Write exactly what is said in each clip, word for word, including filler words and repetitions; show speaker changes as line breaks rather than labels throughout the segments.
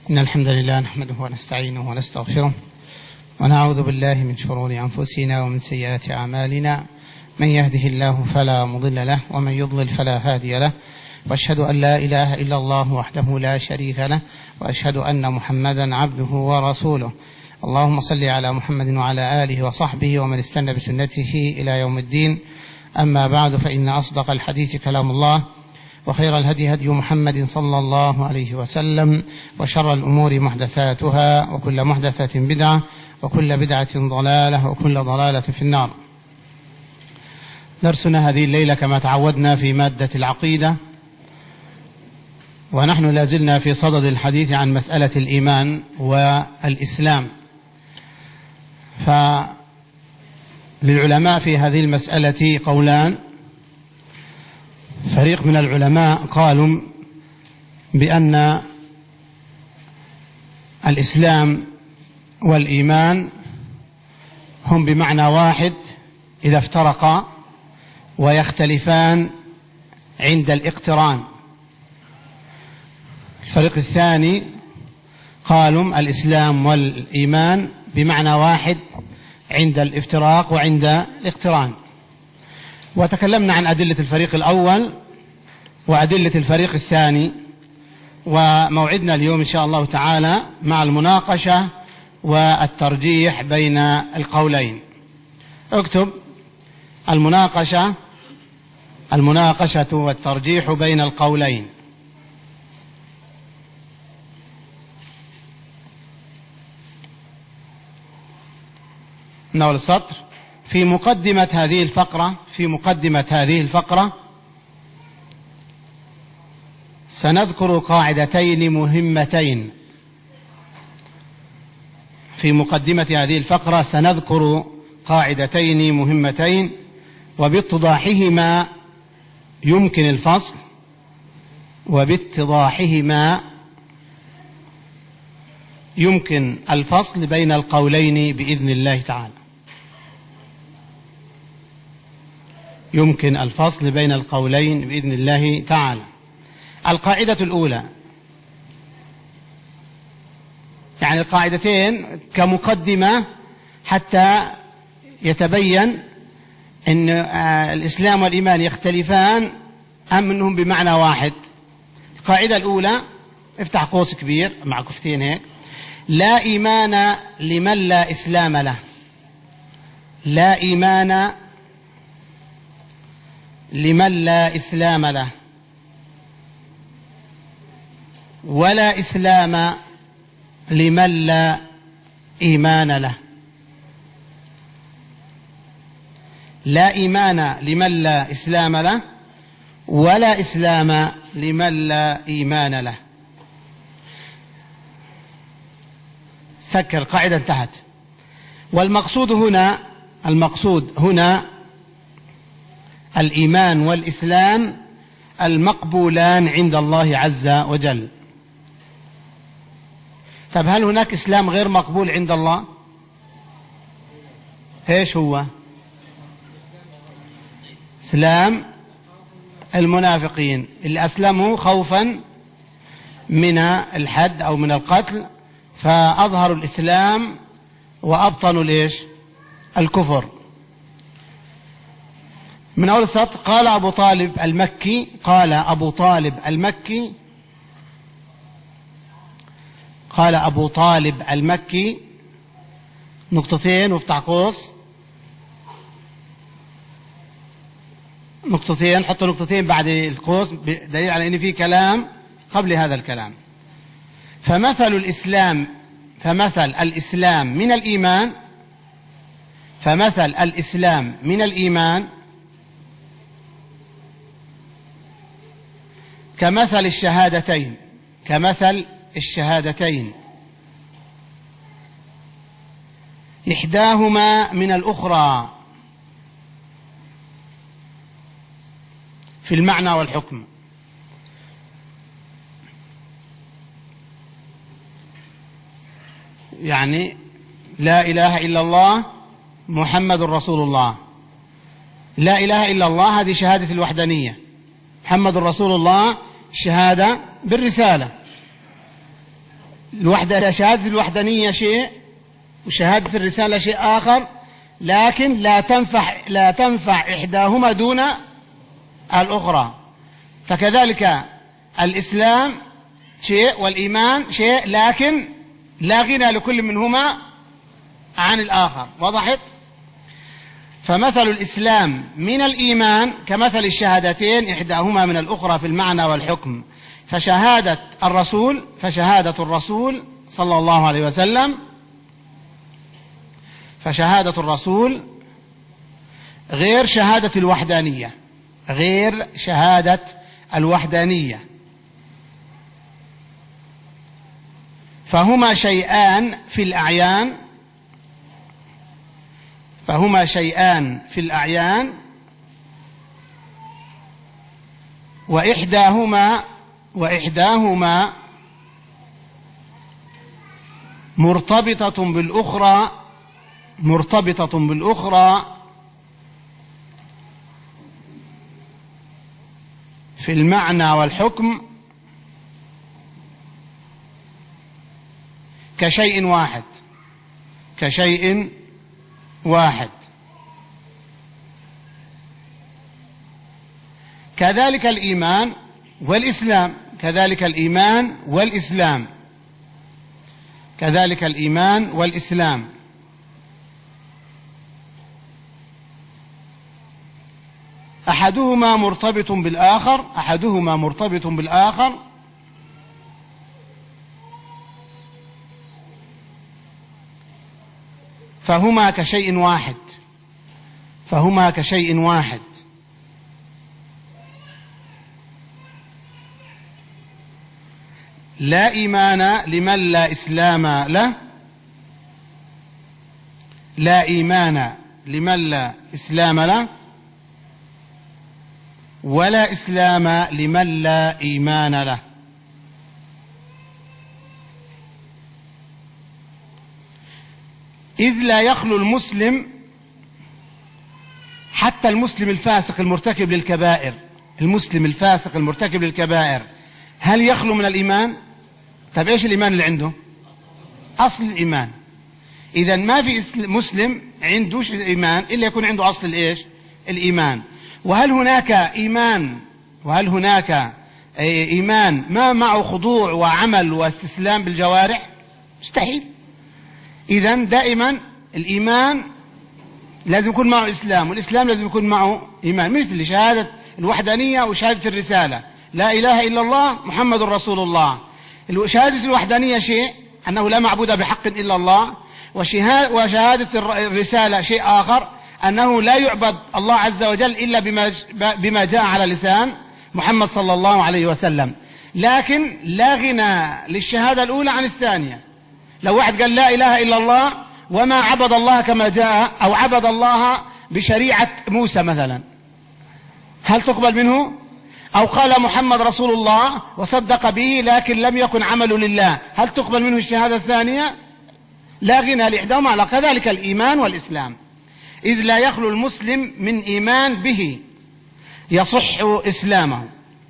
إن الحمد لله نحمده ونستعينه ونستغفره ونعوذ بالله من شرور أنفسنا ومن سيئات أعمالنا، من يهده الله فلا مضل له ومن يضلل فلا هادي له، وأشهد أن لا إله إلا الله وحده لا شريك له، وأشهد أن محمدا عبده ورسوله. اللهم صل على محمد وعلى آله وصحبه ومن استنى بسنته إلى يوم الدين. أما بعد، فإن أصدق الحديث كلام الله، وخير الهدي هدي محمد صلى الله عليه وسلم، وشر الأمور محدثاتها، وكل محدثة بدعة، وكل بدعة ضلالة، وكل ضلالة في النار. درسنا هذه الليلة كما تعودنا في مادة العقيدة، ونحن لازلنا في صدد الحديث عن مسألة الإيمان والإسلام. فللعلماء في هذه المسألة قولان. فريق من العلماء قالوا بأن الإسلام والإيمان هم بمعنى واحد إذا افترقا، ويختلفان عند الاقتران. الفريق الثاني قالوا الإسلام والإيمان بمعنى واحد عند الافتراق وعند الاقتران. وتكلمنا عن أدلة الفريق الأول وأدلة الفريق الثاني، وموعدنا اليوم إن شاء الله تعالى مع المناقشة والترجيح بين القولين. اكتب المناقشة المناقشة والترجيح بين القولين. من أول السطر: في مقدمة هذه الفقرة في مقدمة هذه الفقرة سنذكر قاعدتين مهمتين. في مقدمة هذه الفقرة سنذكر قاعدتين مهمتين، وباتضاحهما يمكن الفصل وباتضاحهما يمكن الفصل بين القولين بإذن الله تعالى. يمكن الفصل بين القولين بإذن الله تعالى. القاعدة الأولى، يعني القاعدتين كمقدمة حتى يتبين أن الإسلام والإيمان يختلفان أم أنهم بمعنى واحد. القاعدة الأولى، افتح قوس كبير مع كفتين هيك: لا إيمان لمن لا إسلام له. لا إيمان لمن لا إسلام له، ولا إسلام لمن لا إيمان له. لا إيمان لمن لا إسلام له، ولا إسلام لمن لا إيمان له. سكر القاعدة انتهت. والمقصود هنا المقصود هنا الإيمان والإسلام المقبولان عند الله عز وجل. طب هل هناك إسلام غير مقبول عند الله؟ إيش هو؟ إسلام المنافقين اللي أسلموا خوفا من الحد أو من القتل، فأظهروا الإسلام وأبطنوا ليش؟ الكفر. من أول السطر: قال أبو طالب المكي قال أبو طالب المكي قال أبو طالب المكي نقطتين وافتح قوس، نقطتين، حط نقطتين بعد القوس دليل على أن في كلام قبل هذا الكلام. فمثل الإسلام فمثل الإسلام من الإيمان فمثل الإسلام من الإيمان كمثل الشهادتين كمثل الشهادتين إحداهما من الأخرى في المعنى والحكم. يعني لا إله إلا الله محمد رسول الله. لا إله إلا الله هذه شهادة الوحدانية، محمد رسول الله شهادة بالرسالة. الوحدة شهادة الوحدانية شيء وشهادة الرسالة شيء آخر، لكن لا تنفع لا تنفع إحداهما دون الأخرى. فكذلك الإسلام شيء والإيمان شيء، لكن لا غنى لكل منهما عن الآخر. وضحت؟ فمثل الإسلام من الإيمان كمثل الشهادتين إحداهما من الأخرى في المعنى والحكم. فشهادة الرسول فشهادة الرسول صلى الله عليه وسلم فشهادة الرسول غير شهادة الوحدانية، غير شهادة الوحدانية. فهما شيئان في الأعيان فهما شيئان في الأعيان وإحداهما وإحداهما مرتبطة بالأخرى مرتبطة بالأخرى في المعنى والحكم كشيء واحد كشيء واحد. كذلك الإيمان والإسلام كذلك الإيمان والإسلام كذلك الإيمان والإسلام أحدهما مرتبط بالآخر أحدهما مرتبط بالآخر فهما كشيء واحد فهما كشيء واحد. لا إيمان لمن لا إسلام له لا إيمان لمن لا إسلام له ولا إسلام لمن لا إيمان له. إذ لا يخلو المسلم، حتى المسلم الفاسق المرتكب للكبائر المسلم الفاسق المرتكب للكبائر هل يخلو من الإيمان؟ طيب إيش الإيمان اللي عنده؟ أصل الإيمان. إذا ما في مسلم عنده إيمان إلا يكون عنده أصل الإيش؟ الإيمان. وهل هناك إيمان وهل هناك إيمان ما معه خضوع وعمل واستسلام بالجوارح؟ مستحيل. إذن دائما الإيمان لازم يكون معه إسلام، والإسلام لازم يكون معه إيمان، مثل شهادة الوحدانية وشهادة الرسالة، لا إله إلا الله محمد رسول الله. شهادة الوحدانية شيء، أنه لا معبود بحق إلا الله، وشهادة الرسالة شيء آخر، أنه لا يعبد الله عز وجل إلا بما, بما جاء على لسان محمد صلى الله عليه وسلم. لكن لا غنى للشهادة الأولى عن الثانية. لو واحد قال لا إله إلا الله وما عبد الله كما جاء، أو عبد الله بشريعة موسى مثلا، هل تقبل منه؟ أو قال محمد رسول الله وصدق به لكن لم يكن عمل لله، هل تقبل منه الشهادة الثانية؟ لا غنى لإحداهما على. كذلك الإيمان والإسلام، إذ لا يخلو المسلم من إيمان به يصح إسلامه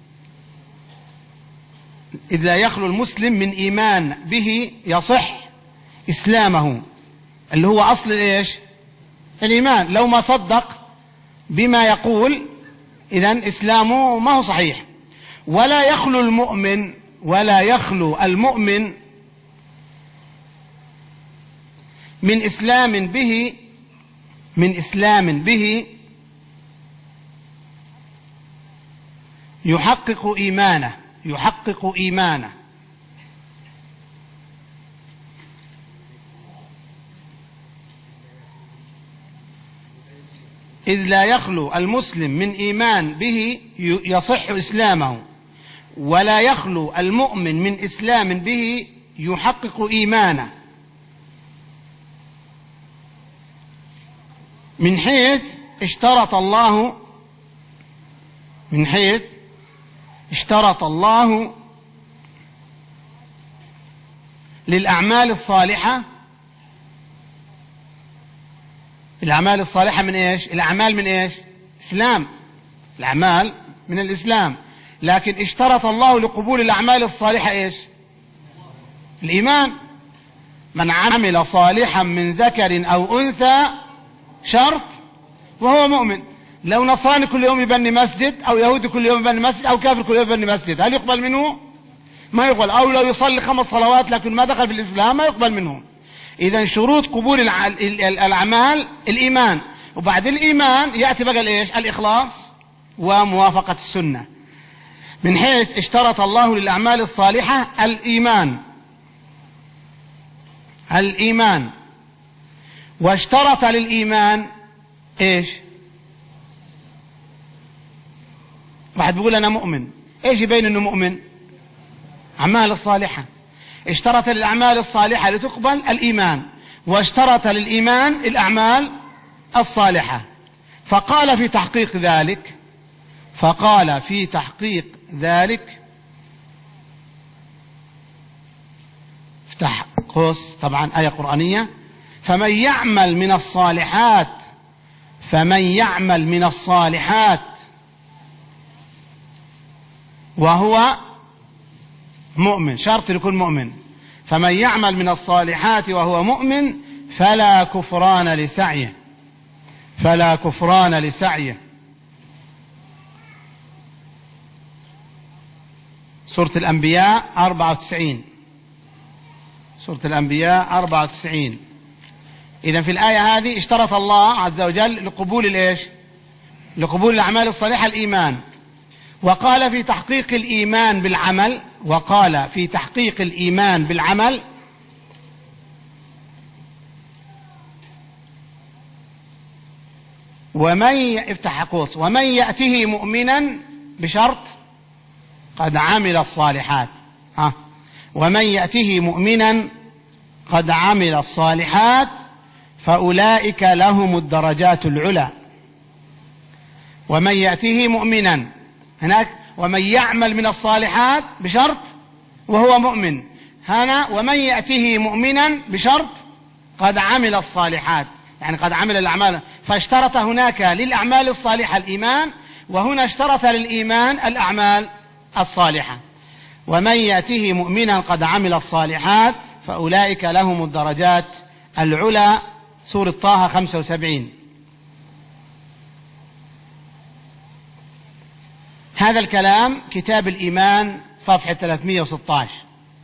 إذ لا يخلو المسلم من إيمان به يصح إسلامه، اللي هو أصل إيش؟ الإيمان. لو ما صدق بما يقول إذن إسلامه ما هو صحيح. ولا يخلو المؤمن ولا يخلو المؤمن من إسلام به من إسلام به يحقق إيمانه يحقق إيمانه إذ لا يخلو المسلم من إيمان به يصح إسلامه، ولا يخلو المؤمن من إسلام به يحقق إيمانه، من حيث اشترط الله من حيث اشترط الله للأعمال الصالحة. الأعمال الصالحة من إيش؟ الأعمال من إيش؟ إسلام. الأعمال من الإسلام، لكن اشترط الله لقبول الأعمال الصالحة إيش؟ الإيمان. من عمل صالحا من ذكر أو أنثى شرط وهو مؤمن. لو نصراني كل يوم يبني مسجد، أو يهودي كل يوم يبني مسجد، أو كافر كل يوم يبني مسجد، هل يقبل منه؟ ما يقبل. أو لو يصلي خمس صلوات لكن ما دخل في الإسلام، ما يقبل منه. إذا شروط قبول الأعمال الإيمان، وبعد الإيمان يأتي بقى الإيش؟ الإخلاص وموافقة السنة. من حيث اشترط الله للأعمال الصالحة الإيمان الإيمان واشترط للإيمان إيش؟ واحد بيقول أنا مؤمن، إيش يبين أنه مؤمن؟ أعمال الصالحة. اشترط للأعمال الصالحة لتقبل الإيمان، واشترط للإيمان الأعمال الصالحة. فقال في تحقيق ذلك فقال في تحقيق ذلك افتح قوس، طبعا آية قرآنية: فمن يعمل من الصالحات فمن يعمل من الصالحات وهو مؤمن، شرط يكون مؤمن. فمن يعمل من الصالحات وهو مؤمن فلا كفران لسعيه فلا كفران لسعيه سورة الأنبياء أربعة وتسعين سورة الأنبياء أربعة وتسعين. إذا في الآية هذه اشترط الله عز وجل لقبول الإيش؟ لقبول الأعمال الصالحة الإيمان. وقال في تحقيق الإيمان بالعمل وقال في تحقيق الإيمان بالعمل ومن افتح قوس ومن يأته مؤمنا بشرط قد عمل الصالحات ها ومن يأته مؤمنا قد عمل الصالحات فأولئك لهم الدرجات العلى. ومن يأته مؤمنا هناك ومن يعمل من الصالحات بشرط وهو مؤمن، هنا ومن يأته مؤمنا بشرط قد عمل الصالحات، يعني قد عمل الأعمال. فاشترط هناك للأعمال الصالحة الإيمان، وهنا اشترط للإيمان الأعمال الصالحة. ومن يأته مؤمنا قد عمل الصالحات فأولئك لهم الدرجات العلى، سورة طه خمسة وسبعين. هذا الكلام كتاب الإيمان صفحة ثلاثمائة وستة عشر.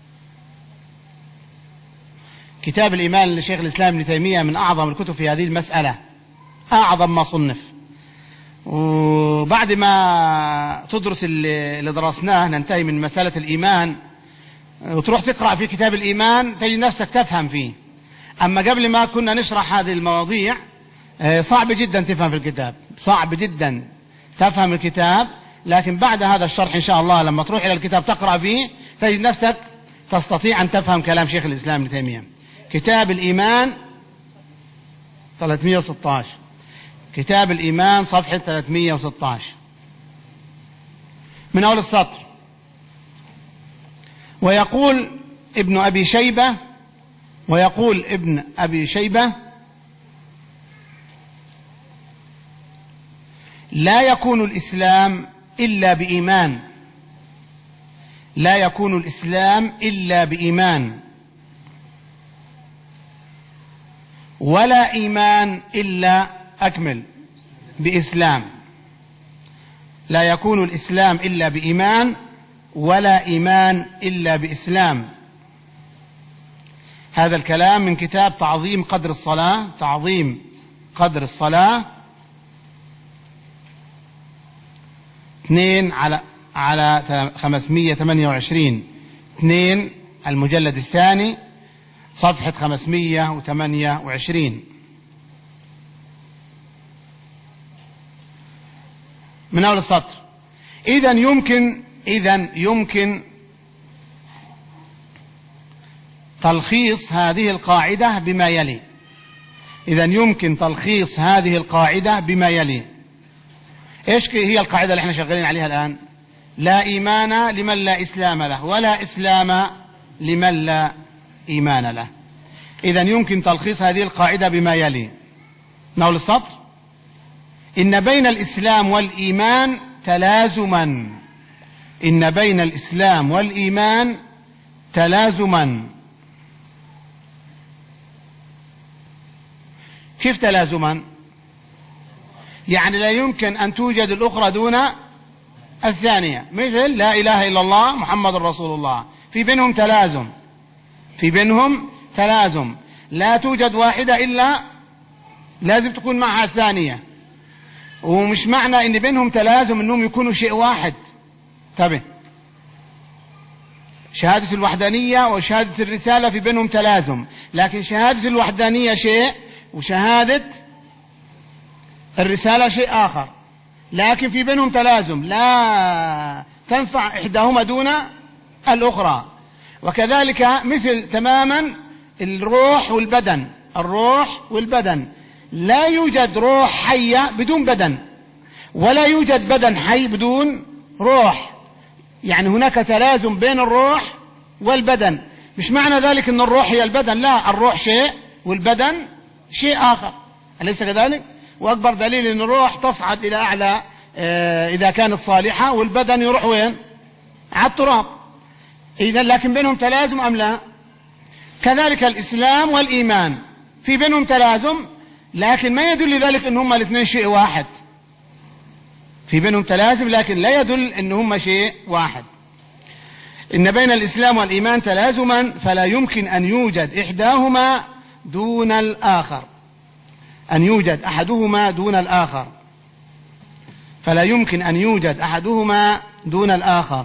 كتاب الإيمان لشيخ الإسلام ابن تيمية من أعظم الكتب في هذه المسألة، أعظم ما صنف. وبعد ما تدرس اللي درسناه ننتهي من مسألة الإيمان وتروح تقرأ في كتاب الإيمان تجد نفسك تفهم فيه. أما قبل ما كنا نشرح هذه المواضيع صعب جدا تفهم في الكتاب، صعب جدا تفهم الكتاب. لكن بعد هذا الشرح إن شاء الله لما تروح إلى الكتاب تقرأ فيه تجد نفسك تستطيع أن تفهم كلام شيخ الإسلام ابن تيمية. كتاب الإيمان ثلاثمائة وستة عشر، كتاب الإيمان صفحة ثلاثمائة وستة عشر من أول السطر: ويقول ابن أبي شيبة ويقول ابن أبي شيبة لا يكون الإسلام إلا بإيمان لا يكون الإسلام إلا بإيمان ولا إيمان إلا أكمل بإسلام لا يكون الإسلام إلا بإيمان ولا إيمان إلا بإسلام. هذا الكلام من كتاب تعظيم قدر الصلاة تعظيم قدر الصلاة اثنين على على خمسمائة وثمانية وعشرين اثنين المجلد الثاني صفحة خمسمائة وثمانية وعشرين. من أول السطر: إذن يمكن إذن يمكن تلخيص هذه القاعدة بما يلي إذن يمكن تلخيص هذه القاعدة بما يلي إيش هي القاعدة اللي احنا شغالين عليها الآن؟ لا إيمان لمن لا إسلام له، ولا إسلام لمن لا إيمان له. إذن يمكن تلخيص هذه القاعدة بما يلي. من أول السطر: إن بين الإسلام والإيمان تلازما إن بين الإسلام والإيمان تلازما كيف تلازما؟ يعني لا يمكن أن توجد الأخرى دون الثانية، مثل لا إله إلا الله محمد رسول الله، في بينهم تلازم، في بينهم تلازم، لا توجد واحدة إلا لازم تكون معها الثانية. ومش معنى إن بينهم تلازم إنهم يكونوا شيء واحد. تبه، شهادة الوحدانية وشهادة الرسالة في بينهم تلازم، لكن شهادة الوحدانية شيء وشهادة الرسالة شيء آخر، لكن في بينهم تلازم، لا تنفع إحداهما دون الأخرى. وكذلك مثل تماما الروح والبدن، الروح والبدن، لا يوجد روح حية بدون بدن، ولا يوجد بدن حي بدون روح. يعني هناك تلازم بين الروح والبدن. مش معنى ذلك أن الروح هي البدن، لا، الروح شيء والبدن شيء آخر، أليس كذلك؟ وأكبر دليل أن الروح تصعد إلى أعلى إذا كانت صالحة، والبدن يروح وين؟ على التراب. إذن لكن بينهم تلازم أم لا؟ كذلك الإسلام والإيمان في بينهم تلازم، لكن ما يدل ذلك أن هما الاثنين شيء واحد. في بينهم تلازم لكن لا يدل أن هما شيء واحد. إن بين الإسلام والإيمان تلازما، فلا يمكن أن يوجد إحداهما دون الآخر، أن يوجد أحدهما دون الآخر، فلا يمكن أن يوجد أحدهما دون الآخر.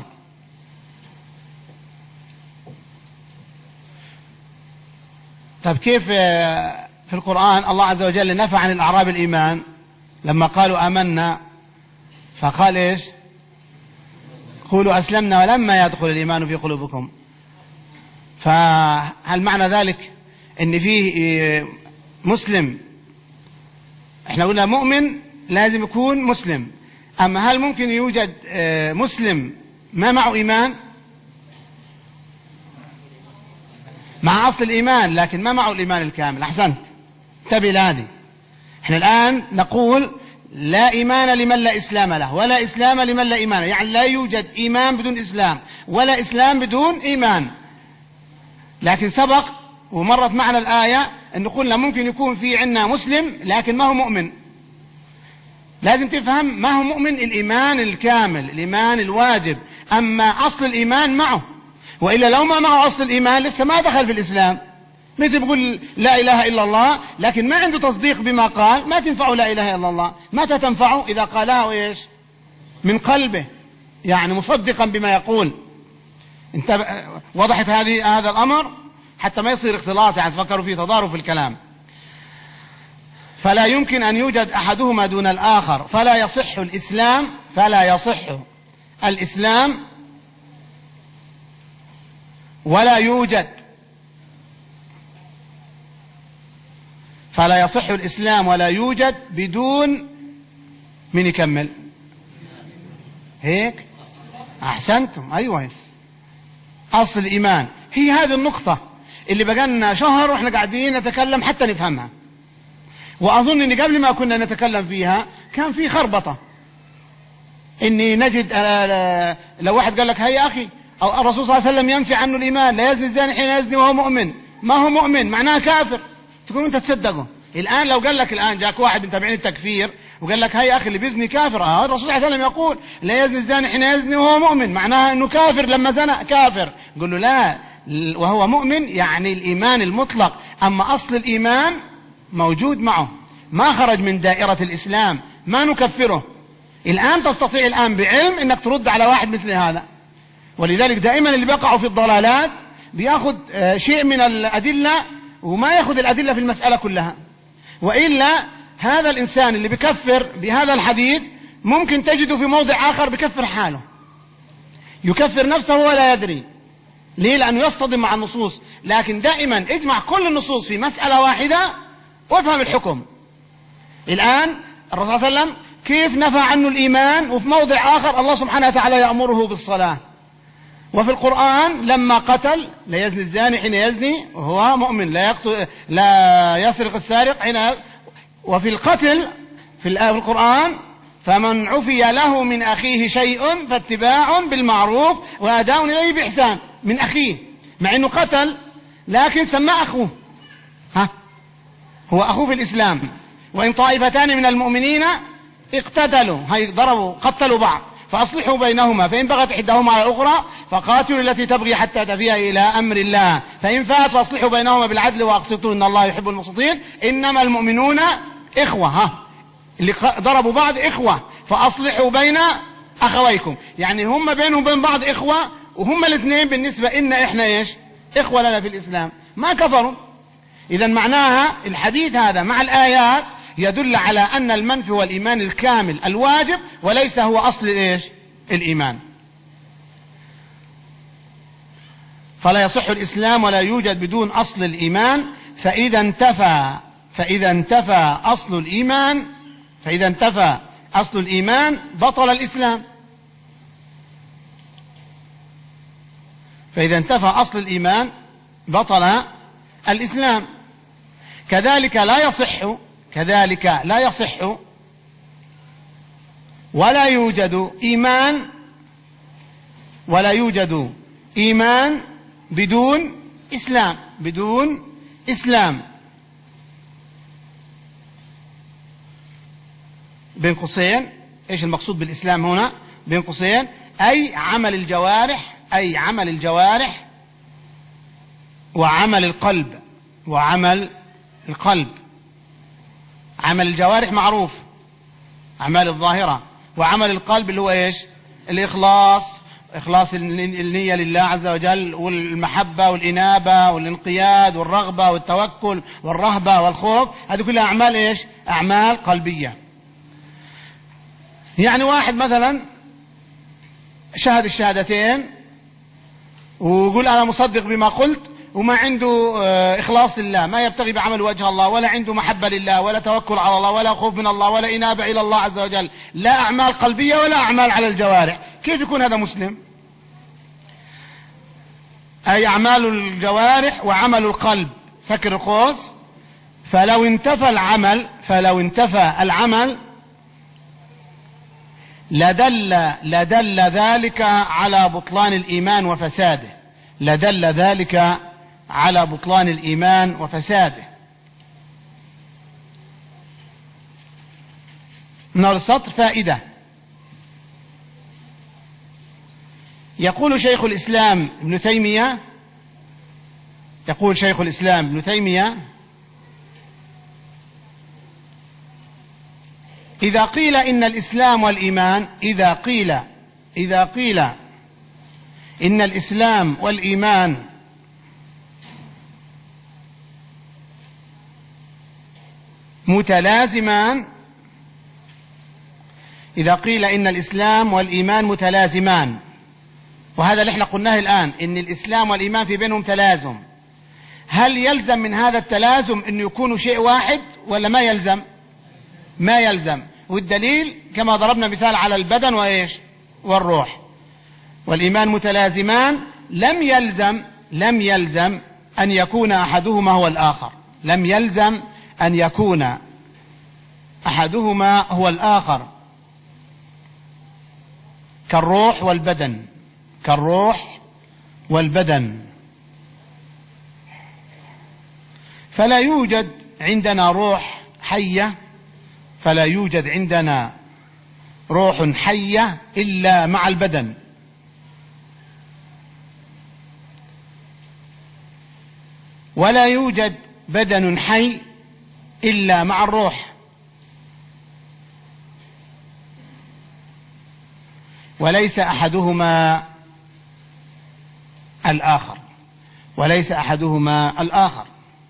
طيب كيف في القرآن الله عز وجل نفى عن الأعراب الإيمان لما قالوا آمنا، فقال إيش؟ قولوا أسلمنا ولما يدخل الإيمان في قلوبكم. فهل معنى ذلك أن فيه مسلم، احنا قلنا مؤمن لازم يكون مسلم، أما هل ممكن يوجد مسلم ما معه إيمان؟ مع أصل الإيمان لكن ما معه الإيمان الكامل. أحسنت، انتبه لهذه. احنا الآن نقول لا إيمان لمن لا إسلام له، ولا إسلام لمن لا إيمان، يعني لا يوجد إيمان بدون إسلام، ولا إسلام بدون إيمان. لكن سبق ومرت معنا الآية أن قلنا ممكن يكون في عنا مسلم لكن ما هو مؤمن. لازم تفهم ما هو مؤمن، الإيمان الكامل، الإيمان الواجب، أما أصل الإيمان معه، وإلا لو ما معه أصل الإيمان لسه ما دخل في الإسلام. مثل بيقول لا إله إلا الله لكن ما عنده تصديق بما قال، ما تنفعه لا إله إلا الله. متى تنفعه؟ إذا قالها وإيش؟ من قلبه، يعني مصدقا بما يقول. انت وضحت هذه هذا الأمر حتى ما يصير اختلاط، يعني تفكروا فيه تضارب في الكلام. فلا يمكن أن يوجد أحدهما دون الآخر، فلا يصح الإسلام، فلا يصح الإسلام ولا يوجد فلا يصح الإسلام ولا يوجد بدون من يكمل هيك. أحسنتم، أيوة، أصل الإيمان. هي هذه النقطة اللي بقالنا شهر وإحنا قاعدين نتكلم حتى نفهمها، وأظن أن قبل ما كنا نتكلم فيها كان في خربطة، إني نجد لو واحد قال لك هيا أخي أو الرسول صلى الله عليه وسلم ينفي عنه الإيمان، لا يزني الزاني حين يزني وهو مؤمن، ما هو مؤمن معناه كافر، تكون أنت تصدقه. الآن لو قال لك الآن جاك واحد من تابعين التكفير وقال لك هيا أخي اللي بيزني كافر، آه الرسول صلى الله عليه وسلم يقول لا يزني الزاني حين يزني وهو مؤمن، معناها أنه كافر لما زنى كافر. قل له لا، وهو مؤمن يعني الإيمان المطلق، أما أصل الإيمان موجود معه، ما خرج من دائرة الإسلام، ما نكفره. الآن تستطيع الآن بعلم أنك ترد على واحد مثل هذا. ولذلك دائما اللي بيقعوا في الضلالات بياخذ شيء من الأدلة وما يأخذ الأدلة في المسألة كلها، وإلا هذا الإنسان اللي بيكفر بهذا الحديث ممكن تجده في موضع آخر بيكفر حاله، يكفر نفسه ولا يدري. ليه؟ لأنه يصطدم مع النصوص. لكن دائما اجمع كل النصوص في مسألة واحدة وافهم الحكم. الآن الرسول صلى الله عليه وسلم كيف نفى عنه الإيمان، وفي موضع آخر الله سبحانه وتعالى يأمره بالصلاة. وفي القرآن لما قتل لا يزني الزاني حين يزني وهو مؤمن، لا يقتل لا يسرق السارق حين. وفي القتل في القرآن فمن عفي له من أخيه شيء فاتباع بالمعروف وأداء إليه بإحسان. من أخيه، مع أنه قتل لكن سمى أخوه. ها هو أخوه في الإسلام. وإن طائفتان من المؤمنين اقتتلوا، هي ضربوا قتلوا بعض، فأصلحوا بينهما، فإن بغت إحداهما على الأخرى فقاتلوا التي تبغي حتى تفيء إلى أمر الله، فإن فات فأصلحوا بينهما بالعدل وأقسطوا إن الله يحب المقسطين، إنما المؤمنون إخوة. ها اللي ضربوا بعض إخوة، فأصلحوا بين أخويكم، يعني هم بينهم بين بعض إخوة، وهم الاثنين بالنسبة إن إحنا إيش إخوة لنا في الإسلام، ما كفروا. إذا معناها الحديث هذا مع الآيات يدل على أن المنفي هو الإيمان الكامل الواجب، وليس هو أصل إيش الإيمان. فلا يصح الإسلام ولا يوجد بدون أصل الإيمان، فإذا انتفى فإذا انتفى أصل الإيمان فإذا انتفى أصل الإيمان بطل الإسلام. فإذا انتفى أصل الإيمان بطل الإسلام. كذلك لا يصح كذلك لا يصح ولا يوجد إيمان ولا يوجد إيمان بدون إسلام بدون إسلام. بين قوسين إيش المقصود بالإسلام هنا؟ بين قوسين أي عمل الجوارح أي عمل الجوارح وعمل القلب وعمل القلب. عمل الجوارح معروف، أعمال الظاهرة، وعمل القلب اللي هو إيش؟ الإخلاص، إخلاص النية لله عز وجل، والمحبة والإنابة والانقياد والرغبة والتوكل والرهبة والخوف، هذه كلها أعمال إيش؟ أعمال قلبية. يعني واحد مثلا شهد الشهادتين ويقول أنا مصدق بما قلت، وما عنده إخلاص لله، ما يبتغي بعمل وجه الله، ولا عنده محبة لله، ولا توكل على الله، ولا خوف من الله، ولا إنابة إلى الله عز وجل، لا أعمال قلبية ولا أعمال على الجوارح، كيف يكون هذا مسلم؟ أي أعمال الجوارح وعمل القلب سكر القوس. فلو انتفى العمل فلو انتفى العمل لدل لدل ذلك على بطلان الإيمان وفساده لدل ذلك على بطلان الإيمان وفساده. من السطر فائدة. يقول شيخ الإسلام ابن تيمية يقول شيخ الإسلام ابن تيمية إذا قيل إن الإسلام والإيمان إذا قيل إذا قيل إن الإسلام والإيمان متلازمان إذا قيل إن الإسلام والإيمان متلازمان، وهذا اللي احنا قلناه الآن، إن الإسلام والإيمان في بينهم تلازم، هل يلزم من هذا التلازم أن يكونوا شيء واحد ولا ما يلزم؟ ما يلزم. والدليل كما ضربنا مثال على البدن وإيش والروح. والإيمان متلازمان، لم يلزم لم يلزم أن يكون أحدهما هو الآخر لم يلزم أن يكون أحدهما هو الآخر كالروح والبدن كالروح والبدن فلا يوجد عندنا روح حية فلا يوجد عندنا روح حية إلا مع البدن، ولا يوجد بدن حي إلا مع الروح، وليس أحدهما الآخر وليس أحدهما الآخر.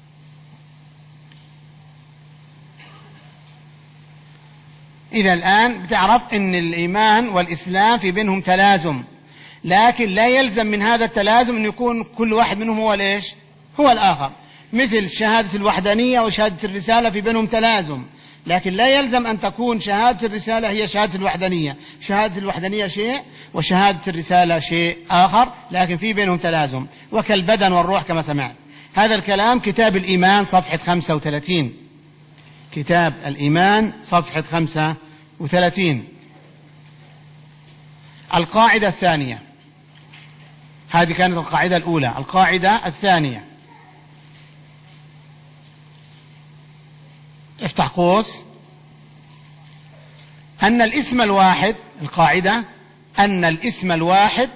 إذا الآن بتعرف أن الإيمان والإسلام في بينهم تلازم، لكن لا يلزم من هذا التلازم أن يكون كل واحد منهم هو ليش هو الآخر. مثل شهادة الوحدانية وشهادة الرسالة في بينهم تلازم، لكن لا يلزم أن تكون شهادة الرسالة هي شهادة الوحدانية. شهادة الوحدانية شيء وشهادة الرسالة شيء آخر، لكن في بينهم تلازم. وكالبدن والروح كما سمعت. هذا الكلام كتاب الإيمان صفحة خمسة وثلاثين كتاب الإيمان صفحة خمسة وثلاثين. القاعدة الثانية، هذه كانت القاعدة الأولى. القاعدة الثانية: افتح قوس، أن الاسم الواحد، القاعدة أن الاسم الواحد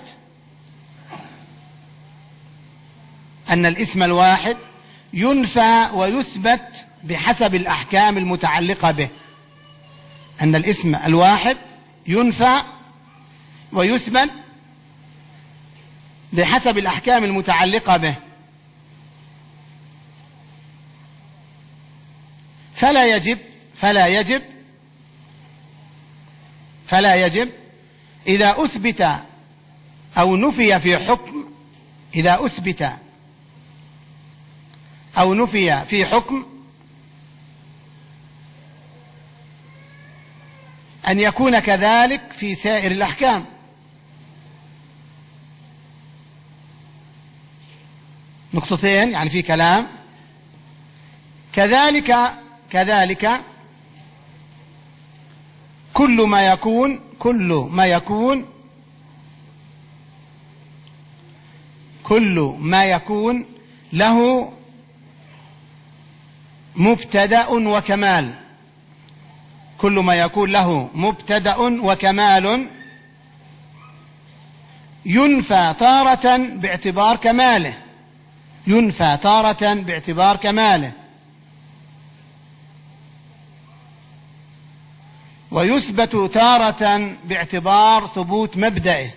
أن الاسم الواحد ينفى ويثبت بحسب الأحكام المتعلقة به. أن الاسم الواحد ينفى ويثبت بحسب الأحكام المتعلقة به، فلا يجب فلا يجب فلا يجب إذا أثبت أو نفي في حكم إذا أثبت أو نفي في حكم أن يكون كذلك في سائر الأحكام. نقطتين يعني في كلام. كذلك كذلك كل ما يكون كل ما يكون كل ما يكون له مبتدأ وكمال كل ما يكون له مبتدأ وكمال ينفى تارة باعتبار كماله ينفى تارة باعتبار كماله ويثبت تارة باعتبار ثبوت مبدئه.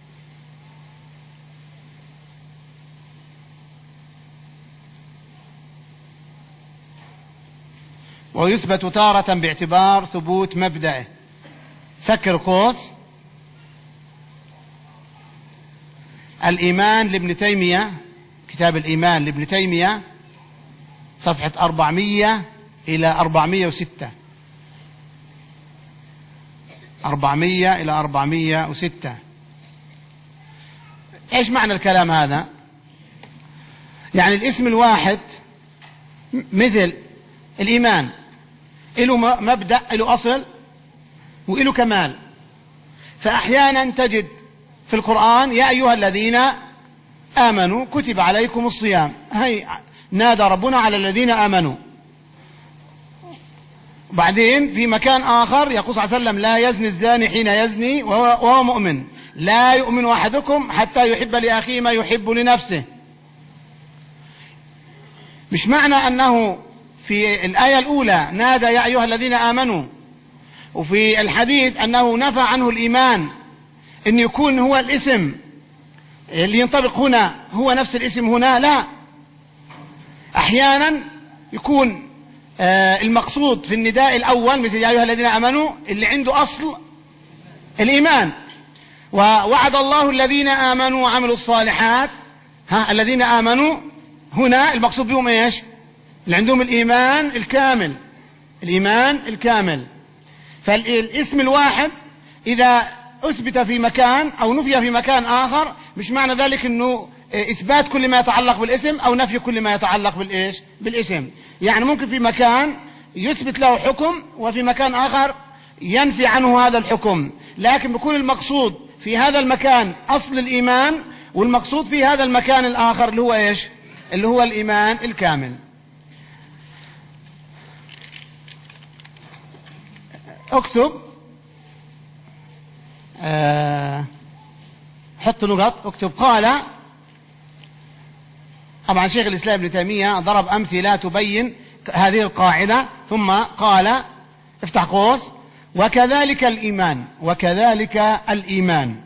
ويثبت تارة باعتبار ثبوت مبدئه. سكر قوس. الإيمان لابن تيمية، كتاب الإيمان لابن تيمية، صفحة أربعمية إلى أربعمية وستة أربعمية إلى أربعمية وستة. إيش معنى الكلام هذا؟ يعني الاسم الواحد مثل الإيمان له مبدأ، له أصل، وله كمال. فأحيانا تجد في القرآن يا أيها الذين آمنوا كتب عليكم الصيام، هي نادى ربنا على الذين آمنوا. بعدين في مكان آخر يقول صلى الله عليه وسلم لا يزني الزاني حين يزني وهو, وهو مؤمن، لا يؤمن أحدكم حتى يحب لأخيه ما يحب لنفسه. مش معنى أنه في الآية الأولى نادى يا أيها الذين آمنوا وفي الحديث أنه نفى عنه الإيمان أن يكون هو الاسم اللي ينطبق هنا هو نفس الاسم هنا، لا. أحيانا يكون آه المقصود في النداء الأول مثل يا أيها الذين آمنوا اللي عنده أصل الإيمان، ووعد الله الذين آمنوا وعملوا الصالحات. ها الذين آمنوا هنا المقصود بهم إيش؟ اللي عندهم الإيمان الكامل الإيمان الكامل. فالاسم الواحد إذا أثبت في مكان أو نفي في مكان آخر مش معنى ذلك أنه إثبات كل ما يتعلق بالاسم أو نفي كل ما يتعلق بالإيش؟ بالاسم. يعني ممكن في مكان يثبت له حكم وفي مكان آخر ينفي عنه هذا الحكم، لكن بيكون المقصود في هذا المكان أصل الإيمان، والمقصود في هذا المكان الآخر اللي هو إيش؟ اللي هو الإيمان الكامل. اكتب أه حط نقط. اكتب قال. طبعا شيخ الإسلام ابن تيمية ضرب أمثلة تبين هذه القاعدة، ثم قال افتح قوس وكذلك الإيمان وكذلك الإيمان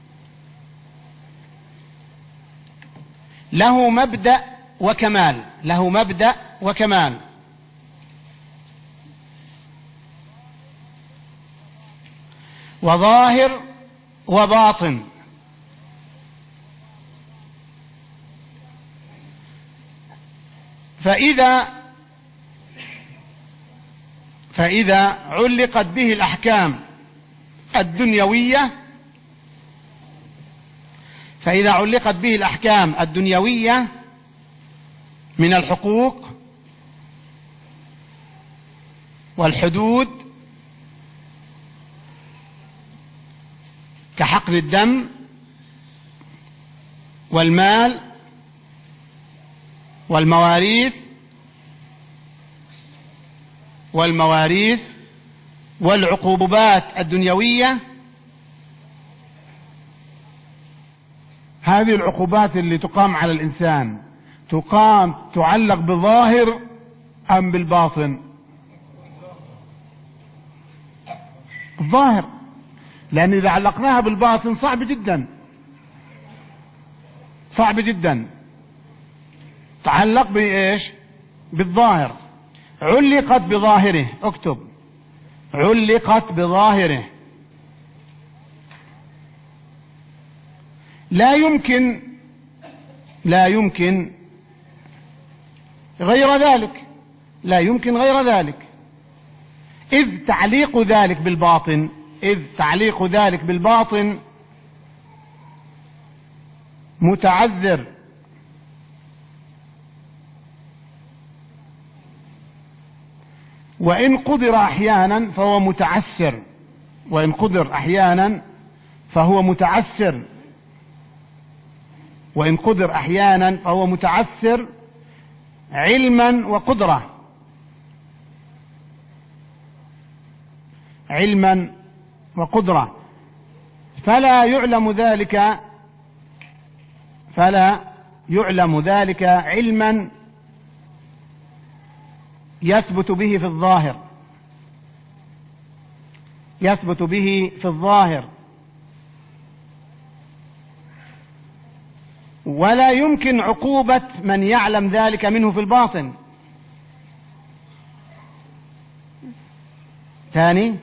له مبدأ وكمال له مبدأ وكمال وظاهر وباطن. فإذا فإذا علقت به الأحكام الدنيوية فإذا علقت به الأحكام الدنيوية من الحقوق والحدود كحقن الدم والمال والمواريث والمواريث والعقوبات الدنيوية.
هذه العقوبات اللي تقام على الإنسان تقام تعلق بالظاهر أم بالباطن؟ الظاهر، لأن إذا علقناها بالباطن صعب جدا صعب جدا. تعلق بإيش؟ بالظاهر. علقت بظاهره، اكتب علقت بظاهره. لا يمكن لا يمكن غير ذلك لا يمكن غير ذلك إذ تعليق ذلك بالباطن إذ تعليق ذلك بالباطن متعذر، وإن قدر أحيانا فهو متعسر وإن قدر أحيانا فهو متعسر وإن قدر أحيانا فهو متعسر علما وقدرة علما وقدرة فلا يعلم ذلك فلا يعلم ذلك علما يثبت به في الظاهر يثبت به في الظاهر ولا يمكن عقوبة من يعلم ذلك منه في الباطن. ثاني،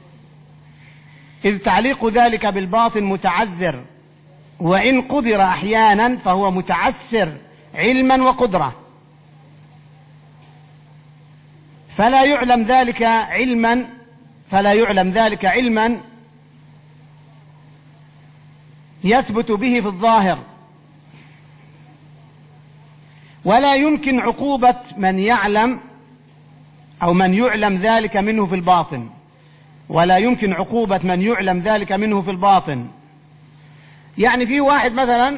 إذ تعليق ذلك بالباطن متعذر، وإن قدر أحيانا فهو متعسر علما وقدرة، فلا يعلم ذلك علما فلا يعلم ذلك علما يثبت به في الظاهر، ولا يمكن عقوبة من يعلم أو من يعلم ذلك منه في الباطن ولا يمكن عقوبة من يعلم ذلك منه في الباطن. يعني في واحد مثلا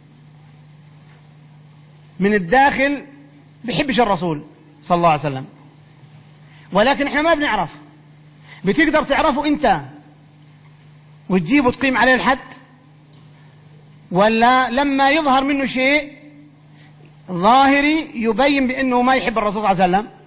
من الداخل بيحبش الرسول صلى الله عليه وسلم، ولكن احنا ما بنعرف. بتقدر تعرفه انت وتجيبه تقيم عليه الحد، ولا لما يظهر منه شيء ظاهري يبين بأنه ما يحب الرسول صلى الله عليه وسلم؟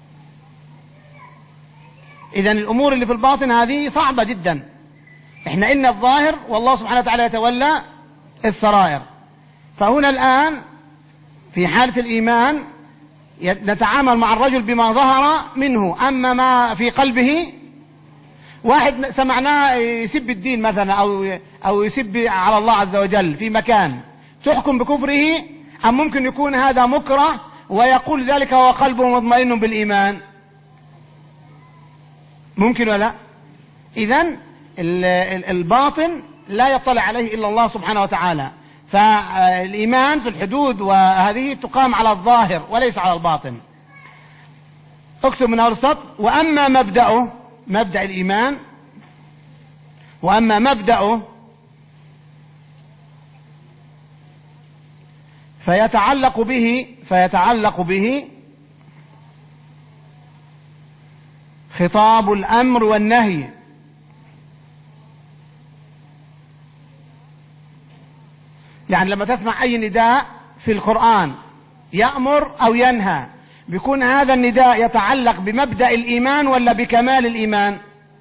إذن الأمور اللي في الباطن هذه صعبة جدا. إحنا إن الظاهر والله سبحانه وتعالى يتولى السرائر. فهنا الآن في حالة الإيمان نتعامل مع الرجل بما ظهر منه، أما ما في قلبه. واحد سمعناه يسب الدين مثلا أو أو يسب على الله عز وجل في مكان، تحكم بكفره أم ممكن يكون هذا مكره ويقول ذلك وقلبه مطمئن بالإيمان؟ ممكن ولا؟ إذن الباطن لا يطلع عليه إلا الله سبحانه وتعالى، فالإيمان في الحدود وهذه تقام على الظاهر وليس على الباطن. اكتب من أول السطر: وأما مبدأه مبدأ الإيمان وأما مبدأه فيتعلق به فيتعلق به خطاب الأمر والنهي. يعني لما تسمع أي نداء في القرآن يأمر أو ينهى، بيكون هذا النداء يتعلق بمبدأ الإيمان ولا بكمال الإيمان؟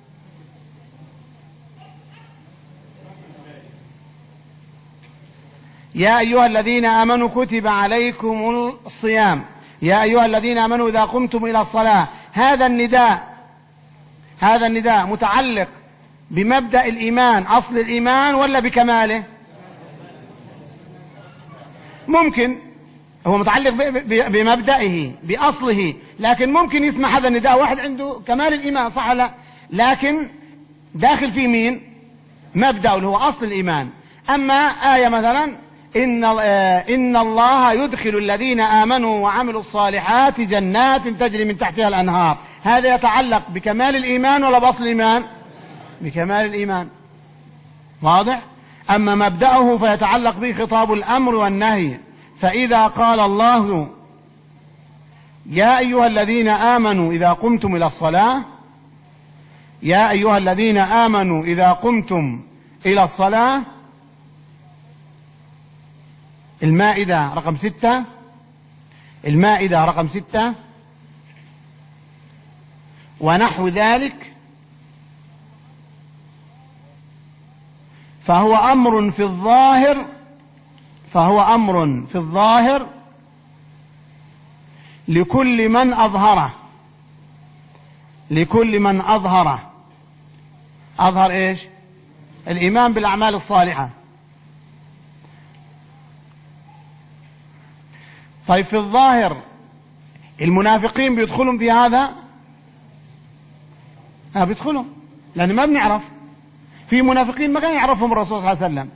يا أيها الذين آمنوا كتب عليكم الصيام يا أيها الذين آمنوا إذا قمتم إلى الصلاة. هذا النداء هذا النداء متعلق بمبدأ الإيمان أصل الإيمان ولا بكماله؟ ممكن هو متعلق بمبدئه بأصله، لكن ممكن يسمع هذا النداء واحد عنده كمال الإيمان، صح ولا لا؟ لكن داخل في مين؟ مبدأه اللي هو أصل الإيمان. أما آية مثلا إن إن الله يدخل الذين آمنوا وعملوا الصالحات جنات تجري من تحتها الأنهار، هذا يتعلق بكمال الإيمان ولا بأصل الإيمان؟ بكمال الإيمان. واضح؟ أما مبدأه فيتعلق به خطاب الأمر والنهي. فإذا قال الله يا أيها الذين آمنوا إذا قمتم إلى الصلاة يا أيها الذين آمنوا إذا قمتم إلى الصلاة. المائدة رقم ستة المائدة رقم ستة ونحو ذلك، فهو أمر في الظاهر فهو أمر في الظاهر لكل من أظهره لكل من أظهره أظهر إيش؟ الإيمان بالأعمال الصالحة. طيب في الظاهر المنافقين بيدخلهم في هذا؟ ها بيدخلهم، لأن ما بنعرف. في منافقين ما كان يعرفهم الرسول صلى الله عليه وسلم.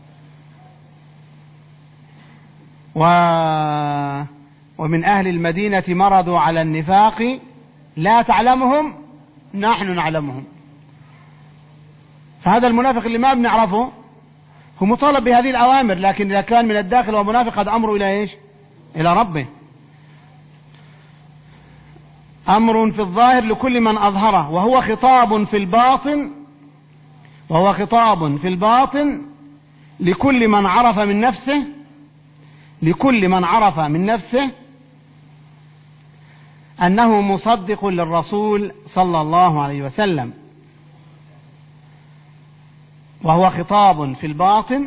و... ومن أهل المدينة مرضوا على النفاق لا تعلمهم نحن نعلمهم. فهذا المنافق اللي ما بنعرفه هو مطالب بهذه الأوامر، لكن إذا كان من الداخل ومنافق هذا أمره إلى إيش؟ إلى ربه. أمر في الظاهر لكل من أظهره، وهو خطاب في الباطن وهو خطاب في الباطن لكل من عرف من نفسه لكل من عرف من نفسه أنه مصدق للرسول صلى الله عليه وسلم. وهو خطاب في الباطن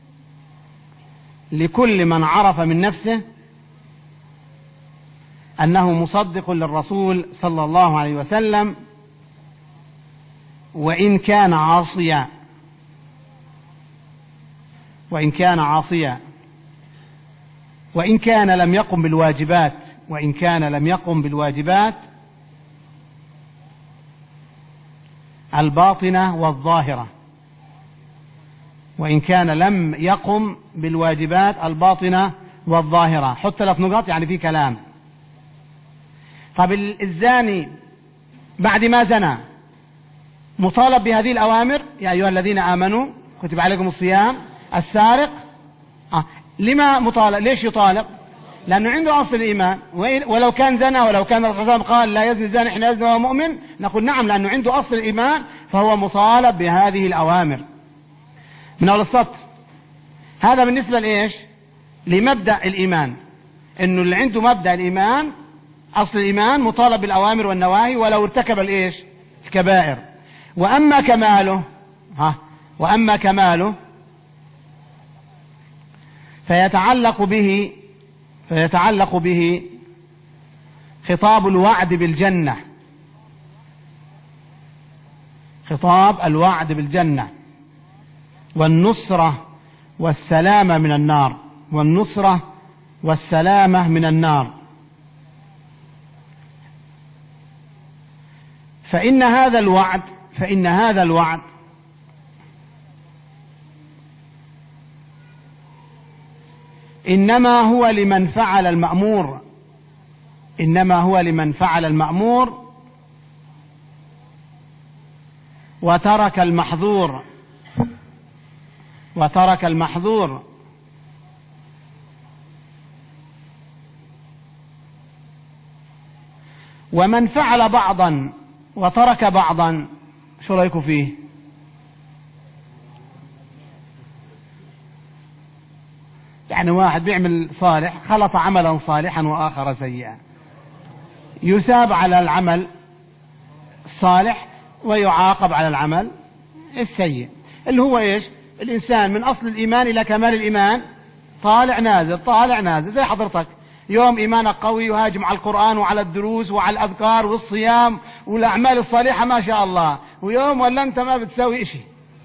لكل من عرف من نفسه أنه مصدق للرسول صلى الله عليه وسلم، وإن كان عاصيا وإن كان عاصيا وإن كان لم يقم بالواجبات وإن كان لم يقم بالواجبات الباطنة والظاهرة وإن كان لم يقم بالواجبات الباطنة والظاهرة. حط ثلاث نقاط يعني في كلام. طب الزاني بعد ما زنى مطالب بهذه الأوامر، يا أيها الذين آمنوا كتب عليكم الصيام. السارق آه. لما مطالب؟ ليش يطالب؟ لأنه عنده أصل الإيمان، ولو كان زنى ولو كان الرسول قال لا يزني الزاني حين يزني وهو مؤمن نقول نعم، لأنه عنده أصل الإيمان فهو مطالب بهذه الأوامر. من أول السطر. هذا بالنسبة لإيش؟ لمبدأ الإيمان، إنه اللي عنده مبدأ الإيمان أصل الإيمان مطالب بالأوامر والنواهي ولو ارتكب الإيش؟ الكبائر. وأما كماله ها وأما كماله فيتعلق به فيتعلق به خطاب الوعد بالجنة خطاب الوعد بالجنة والنصرة والسلامة من النار والنصرة والسلامة من النار. فإن هذا الوعد فإن هذا الوعد إنما هو لمن فعل المأمور إنما هو لمن فعل المأمور وترك المحظور وترك المحظور ومن فعل بعضا وترك بعضا. شو رأيكم فيه؟ يعني واحد بيعمل صالح خلط عملا صالحا وآخر سيئا، يثاب على العمل الصالح ويعاقب على العمل السيء، اللي هو إيش؟ الإنسان من أصل الإيمان إلى كمال الإيمان طالع نازل طالع نازل. زي حضرتك يوم إيمانك قوي يهاجم على القرآن وعلى الدروس وعلى الأذكار والصيام والأعمال الصالحة ما شاء الله، ويوم ولا أنت ما بتسوي إشي.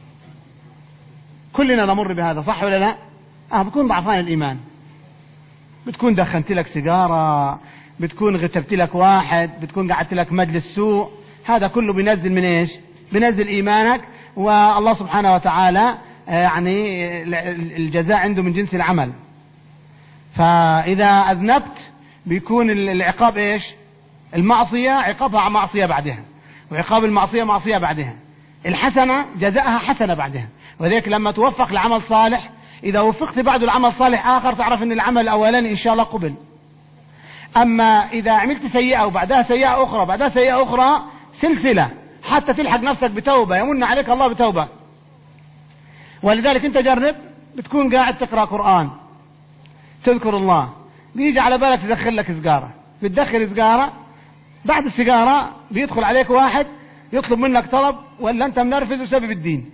كلنا نمر بهذا، صح ولا لا؟ آه بتكون ضعفان الإيمان، بتكون دخنت لك سيجارة، بتكون غتبت لك واحد، بتكون قعدت لك مجلس سوء. هذا كله بينزل من إيش؟ بينزل إيمانك. والله سبحانه وتعالى يعني الجزاء عنده من جنس العمل. فإذا أذنبت بيكون العقاب إيش؟ المعصية عقابها معصية بعدها، وعقاب المعصية معصية بعدها، الحسنة جزاءها حسنة بعدها. وذلك لما توفق لعمل صالح إذا وفقت بعد العمل صالح آخر تعرف أن العمل الأولاني إن شاء الله قبل. أما إذا عملت سيئة وبعدها سيئة أخرى وبعدها سيئة أخرى سلسلة حتى تلحق نفسك بتوبة، يمن عليك الله بتوبة. ولذلك أنت جرب، بتكون قاعد تقرأ قرآن تذكر الله، بيجي على بالك تدخل لك سجارة، بتدخل سجارة، بعد السجارة بيدخل عليك واحد يطلب منك طلب ولا أنت منرفز وسبب الدين،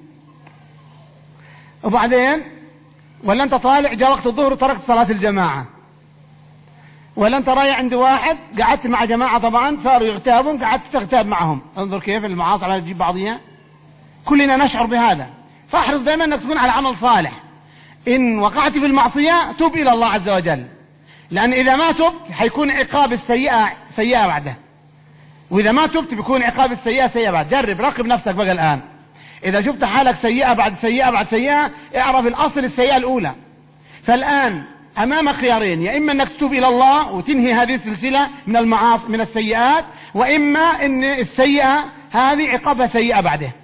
وبعدين ولا أنت طالع جاء وقت الظهر وتركت صلاة الجماعة، ولا أنت رايح عند واحد قعدت مع جماعة طبعا صاروا يغتابون قعدت تغتاب معهم. انظر كيف المعاصي على تجيب بعضيها. كلنا نشعر بهذا، فاحرص دائما أنك تكون على عمل صالح. إن وقعت في المعصية تب إلى الله عز وجل، لأن إذا ما تبت حيكون عقاب السيئة سيئة بعده، وإذا ما تبت بيكون عقاب السيئة سيئة بعد. جرب راقب نفسك بقى الآن، إذا شفت حالك سيئة بعد سيئة بعد سيئة اعرف الأصل السيئة الأولى. فالآن أمامك خيارين، يا إما أنك تتوب إلى الله وتنهي هذه السلسلة من المعاصي من السيئات، وإما أن السيئة هذه عقابها سيئة بعده.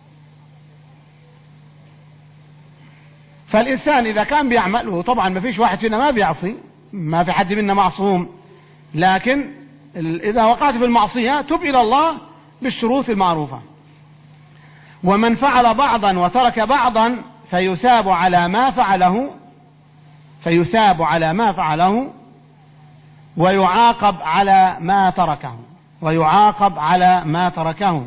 فالإنسان إذا كان بيعمل، وطبعا ما فيش واحد فينا ما بيعصي، ما في حد منا معصوم، لكن إذا وقعت في المعصية تب إلى الله بالشروط المعروفة. ومن فعل بعضا وترك بعضا فيثاب على ما فعله فيثاب على ما فعله ويعاقب على ما تركه ويعاقب على ما تركه.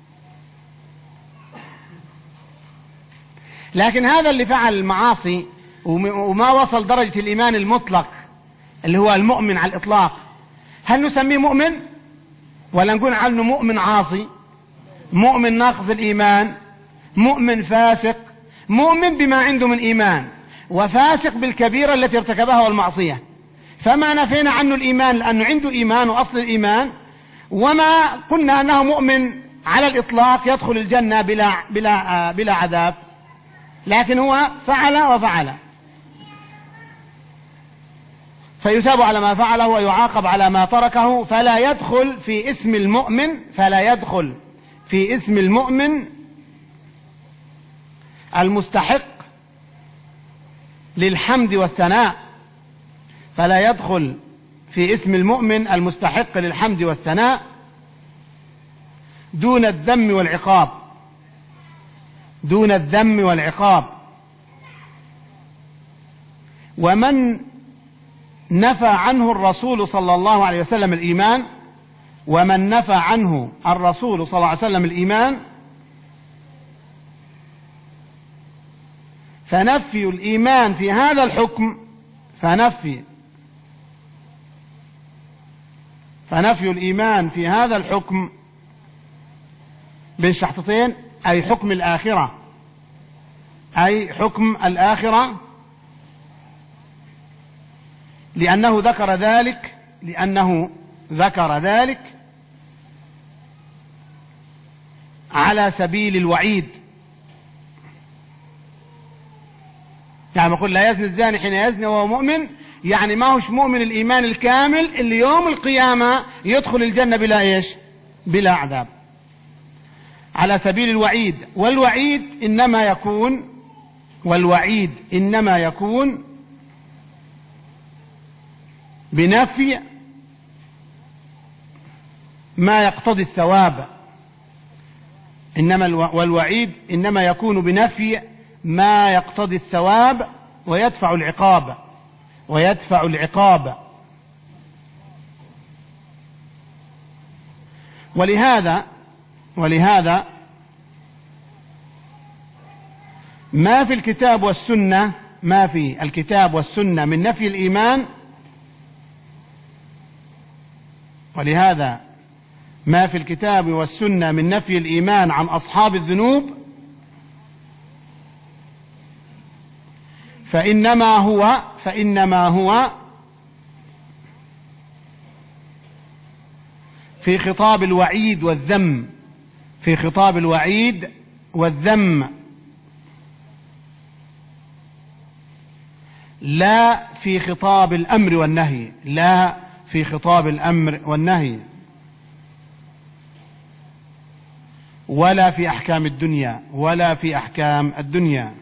لكن هذا اللي فعل المعاصي وما وصل درجة الإيمان المطلق اللي هو المؤمن على الإطلاق، هل نسميه مؤمن ولا نقول عنه مؤمن عاصي، مؤمن ناقص الإيمان، مؤمن فاسق، مؤمن بما عنده من إيمان وفاسق بالكبيرة التي ارتكبها والمعصية؟ فما نفينا عنه الإيمان لأنه عنده إيمان وأصل الإيمان، وما قلنا أنه مؤمن على الإطلاق يدخل الجنة بلا, بلا, بلا عذاب، لكن هو فعل وفعل. فيثاب على ما فعله ويعاقب على ما تركه، فلا يدخل في اسم المؤمن فلا يدخل في اسم المؤمن المستحق للحمد والثناء فلا يدخل في اسم المؤمن المستحق للحمد والثناء دون الذم والعقاب دون الذم والعقاب. ومن نفى عنه الرسول صلى الله عليه وسلم الإيمان ومن نفى عنه الرسول صلى الله عليه وسلم الإيمان فنفي الإيمان في هذا الحكم فنفي فنفي الإيمان في هذا الحكم بين شحطتين، أي حكم الآخرة أي حكم الآخرة لأنه ذكر ذلك لأنه ذكر ذلك على سبيل الوعيد. يعني بقول لا يزني الزاني حين يزني وهو مؤمن، يعني ما هوش مؤمن الإيمان الكامل اللي يوم القيامة يدخل الجنة بلا إيش؟ بلا عذاب، على سبيل الوعيد. والوعيد إنما يكون والوعيد إنما يكون بنفي ما يقتضي الثواب، إنما والوعيد إنما يكون بنفي ما يقتضي الثواب ويدفع العقاب ويدفع العقاب. ولهذا ولهذا ما في الكتاب والسنة ما في الكتاب والسنة من نفي الإيمان ولهذا ما في الكتاب والسنة من نفي الإيمان عن أصحاب الذنوب فإنما هو فإنما هو في خطاب الوعيد والذم في خطاب الوعيد والذم لا في خطاب الأمر والنهي لا في خطاب الأمر والنهي ولا في أحكام الدنيا ولا في أحكام الدنيا.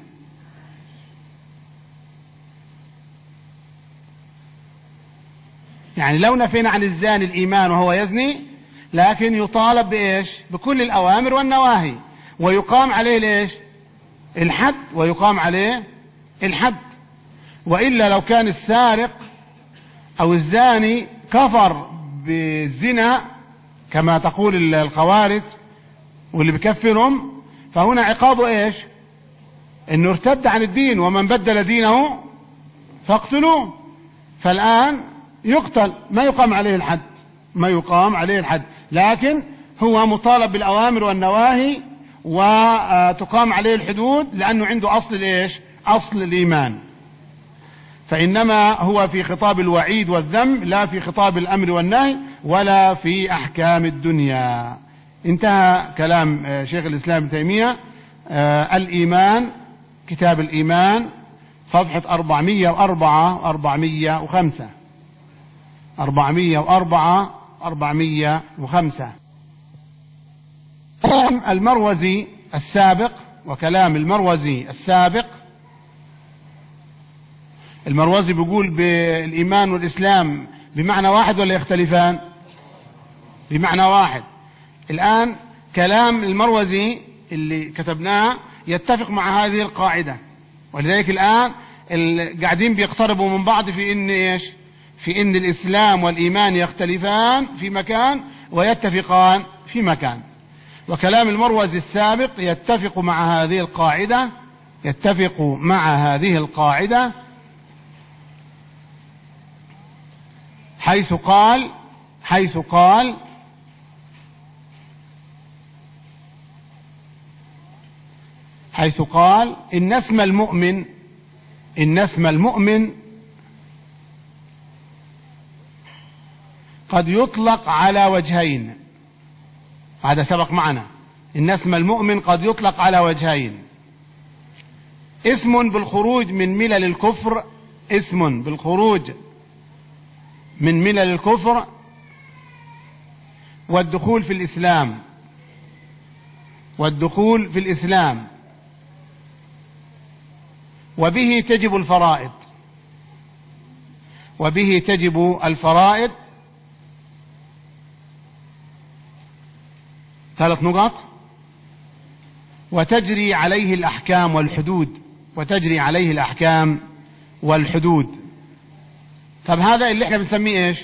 يعني لو نفينا عن الزاني الإيمان وهو يزني، لكن يطالب بإيش؟ بكل الأوامر والنواهي، ويقام عليه ليش؟ الحد، ويقام عليه الحد. وإلا لو كان السارق أو الزاني كفر بالزنا كما تقول الخوارج واللي بكفرهم، فهنا عقابه إيش؟ إنه ارتد عن الدين، ومن بدل دينه فاقتلوه. فالآن يقتل، ما يقام عليه الحد، ما يقام عليه الحد، لكن هو مطالب بالأوامر والنواهي وتقام عليه الحدود، لأنه عنده أصل الإيش؟ أصل الإيمان. فإنما هو في خطاب الوعيد والذم، لا في خطاب الأمر والنهي، ولا في أحكام الدنيا. انتهى كلام شيخ الإسلام ابن تيمية. الإيمان، كتاب الإيمان، صفحة أربعمائة وأربعة وأربعمائة وخمسة، أربعمائة وأربعة أربعمائة وخمسة. كلام المروزي السابق وكلام المروزي السابق، المروزي بيقول بالإيمان والإسلام بمعنى واحد ولا يختلفان؟ بمعنى واحد. الآن كلام المروزي اللي كتبناه يتفق مع هذه القاعدة، ولذلك الآن قاعدين بيقتربوا من بعض في إن إيش؟ في إن الإسلام والإيمان يختلفان في مكان ويتفقان في مكان. وكلام المروزي السابق يتفق مع هذه القاعدة، يتفق مع هذه القاعدة حيث قال حيث قال حيث قال إن اسم المؤمن إن اسم المؤمن قد يطلق على وجهين. هذا سبق معنا. إن اسم المؤمن قد يطلق على وجهين: اسم بالخروج من ملل الكفر اسم بالخروج من ملل الكفر والدخول في الإسلام والدخول في الإسلام وبه تجب الفرائض وبه تجب الفرائض ثلاث نقط: وتجري عليه الأحكام والحدود وتجري عليه الأحكام والحدود. طب هذا اللي احنا بنسميه ايش؟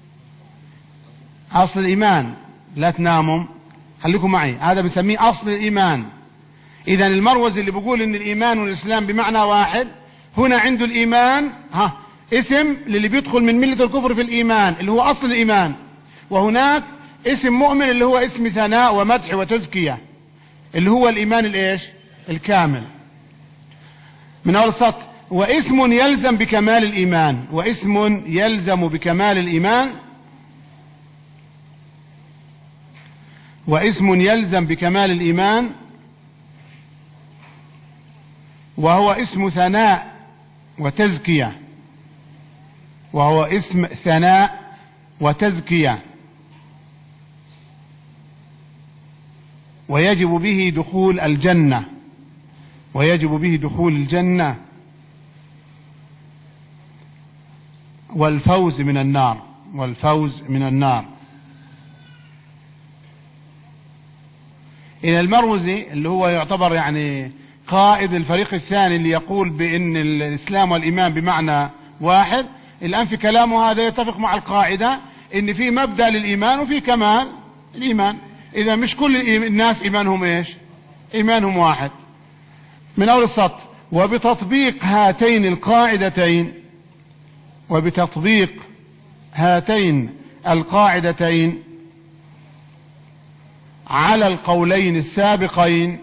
أصل الإيمان. لا تناموا، خليكم معي، هذا بنسميه أصل الإيمان. إذا المروزي اللي بيقول إن الإيمان والإسلام بمعنى واحد، هنا عنده الإيمان ها اسم للي بيدخل من ملة الكفر في الإيمان اللي هو أصل الإيمان، وهناك اسم مؤمن اللي هو اسم ثناء ومدح وتزكية اللي هو الإيمان الإيش؟ الكامل. من أول السطر: واسم يلزم بكمال الإيمان واسم يلزم بكمال الإيمان واسم يلزم بكمال الإيمان وهو اسم ثناء وتزكية وهو اسم ثناء وتزكية ويجب به دخول الجنة ويجب به دخول الجنة والفوز من النار والفوز من النار. إلى المروزي اللي هو يعتبر يعني قائد الفريق الثاني اللي يقول بأن الإسلام والإيمان بمعنى واحد، الآن في كلامه هذا يتفق مع القاعدة إن في مبدأ للإيمان وفي كمال الإيمان. إذا مش كل الناس إيمانهم إيش؟ إيمانهم واحد. من أول السطر: وبتطبيق هاتين القاعدتين وبتطبيق هاتين القاعدتين على القولين السابقين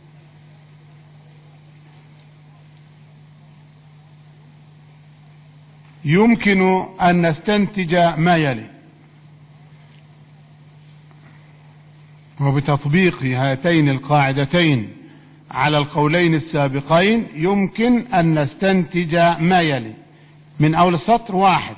يمكن أن نستنتج ما يلي. وبتطبيق هاتين القاعدتين على القولين السابقين يمكن أن نستنتج ما يلي. من أول السطر: واحد: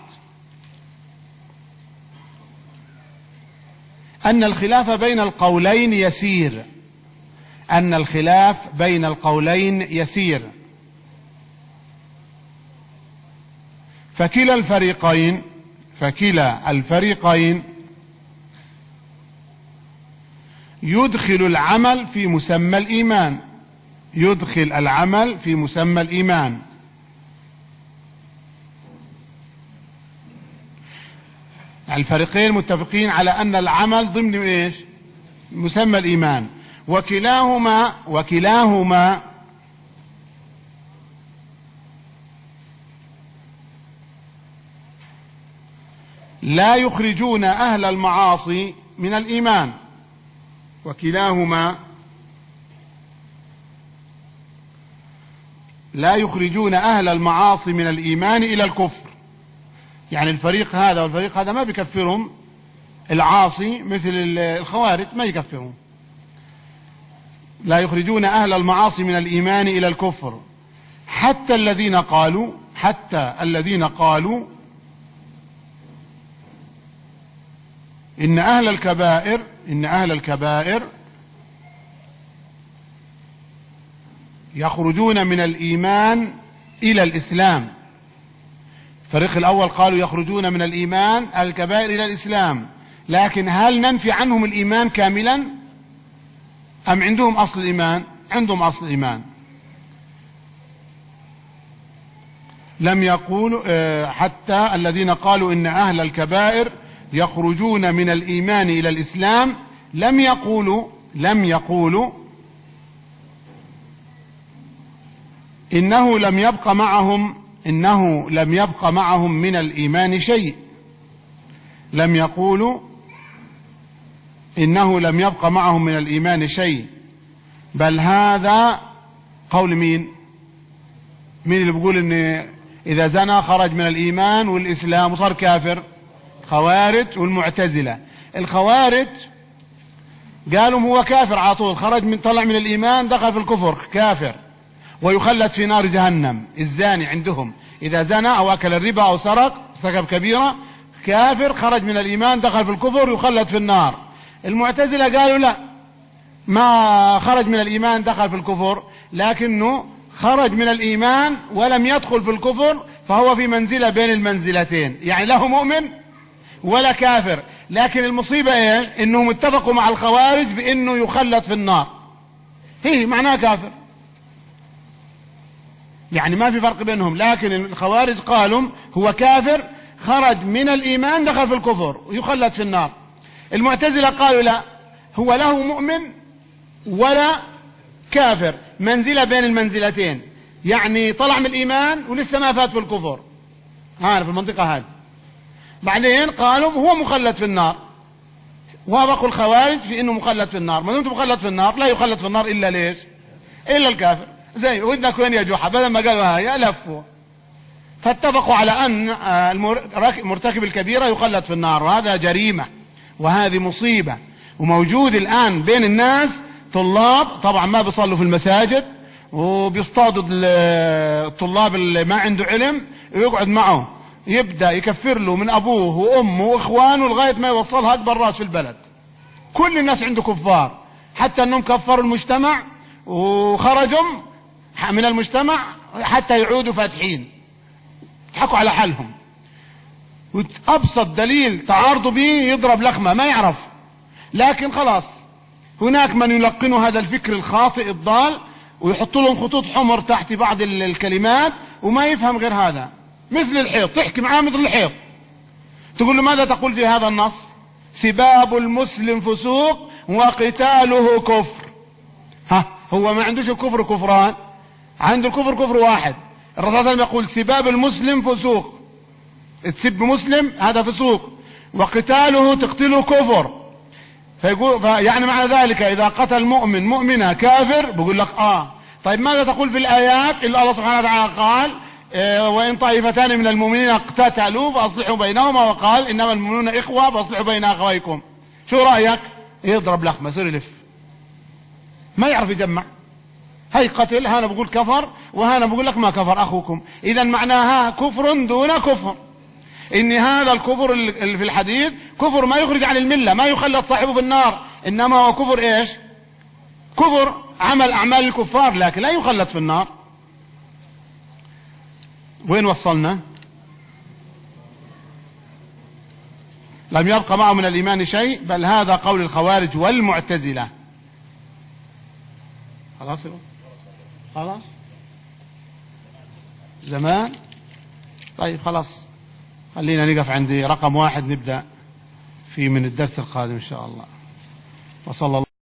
أن الخلاف بين القولين يسير أن الخلاف بين القولين يسير فكلا الفريقين
فكلا الفريقين يدخل العمل في مسمى الإيمان، يدخل العمل في مسمى الإيمان. الفريقين متفقين على أن العمل ضمن إيش؟ مسمى الإيمان. وكلاهما وكلاهما لا يخرجون أهل المعاصي من الإيمان، وكلاهما لا يخرجون أهل المعاصي من الإيمان إلى الكفر. يعني الفريق هذا والفريق هذا ما بيكفرهم العاصي مثل الخوارج، ما يكفرهم. لا يخرجون أهل المعاصي من الإيمان إلى الكفر حتى الذين قالوا حتى الذين قالوا إن أهل الكبائر إن أهل الكبائر يخرجون من الإيمان إلى الإسلام. الفريق الأول قالوا يخرجون من الإيمان الكبائر إلى الإسلام، لكن هل ننفي عنهم الإيمان كاملا أم عندهم أصل الإيمان؟ عندهم أصل الإيمان. لم يقولوا حتى الذين قالوا إن أهل الكبائر يخرجون من الإيمان إلى الإسلام لم يقولوا لم يقولوا إنه لم يبق معهم إنه لم يبق معهم من الإيمان شيء. لم يقولوا إنه لم يبق معهم من الإيمان شيء، بل هذا قول مين؟ مين اللي بيقول إن إذا زنى خرج من الإيمان والإسلام وصار كافر؟ خوارج والمعتزلة. الخوارج قالوا هو كافر على طول، خرج من طلع من الإيمان دخل في الكفر كافر ويخلد في نار جهنم. الزاني عندهم إذا زنى أو أكل الربا أو سرق ارتكب كبيرة كافر، خرج من الإيمان دخل في الكفر يخلد في النار. المعتزلة قالوا لا، ما خرج من الإيمان دخل في الكفر، لكنه خرج من الإيمان ولم يدخل في الكفر، فهو في منزلة بين المنزلتين، يعني له مؤمن ولا كافر. لكن المصيبة ايه؟ انهم اتفقوا مع الخوارج بانه يخلد في النار، هي معناه كافر، يعني ما في فرق بينهم. لكن الخوارج قالوا هو كافر خرج من الإيمان دخل في الكفر ويخلد في النار. المعتزلة قالوا لا، هو له مؤمن ولا كافر، منزلة بين المنزلتين، يعني طلع من الإيمان ولسه ما فات في الكفر، ها في المنطقة هذه. بعدين قالوا هو مخلد في النار، وافقوا الخوارج في انه مخلد في النار. ما دمت مخلد في النار لا يخلد في النار الا ليش؟ الا الكافر. زي ودك وين يا جحا، بدل ما قالوا هاي لفوا، فاتفقوا على ان مرتكب الكبيرة يخلد في النار، وهذا جريمة وهذه مصيبة. وموجود الان بين الناس طلاب طبعا ما بيصلوا في المساجد، وبيصطادوا الطلاب اللي ما عنده علم ويقعد معه، يبدأ يكفر له من أبوه وأمه وإخوانه لغاية ما يوصلها أكبر راس في البلد. كل الناس عنده كفار، حتى أنهم كفروا المجتمع وخرجوا من المجتمع حتى يعودوا فاتحين، يضحكوا على حالهم. وأبسط دليل تعارضوا به يضرب لخمة ما يعرف، لكن خلاص هناك من يلقنوا هذا الفكر الخاطئ الضال ويحطوا لهم خطوط حمر تحت بعض الكلمات وما يفهم غير هذا. مثل الحيض، تحكي معاه مثل الحيض، تقول له ماذا تقول في هذا النص؟ سباب المسلم فسوق وقتاله كفر. ها هو ما عندوش الكفر كفران، عنده الكفر كفر واحد. الرسول صلى الله عليه وسلم يقول سباب المسلم فسوق، تسب مسلم هذا فسوق، وقتاله تقتله كفر. فيقول يعني معنى ذلك إذا قتل مؤمن مؤمنة كافر، بقول لك آه طيب ماذا تقول في الآيات اللي الله سبحانه وتعالى قال إيه وإن طائفتان من المؤمنين اقتتلوا فأصلحوا بينهما، وقال إنما المؤمنون إخوة فأصلحوا بين أخويكم؟ شو رأيك؟ يضرب لخمة يصير يلف، ما يعرف يجمع. هاي قتل، هانا بقول كفر وهانا بقول لك ما كفر أخوكم. إذا معناها كفر دون كفر، إن هذا الكفر اللي في الحديث كفر ما يخرج عن الملة، ما يخلد صاحبه في النار، إنما هو كفر إيش؟ كفر عمل أعمال الكفار، لكن لا يخلد في النار. وين وصلنا؟ لم يبقى معه من الإيمان شيء، بل هذا قول الخوارج والمعتزلة. خلاص خلاص زمان. طيب خلاص، خلينا نقف عند رقم واحد، نبدأ في من الدرس القادم إن شاء الله. وصلى الله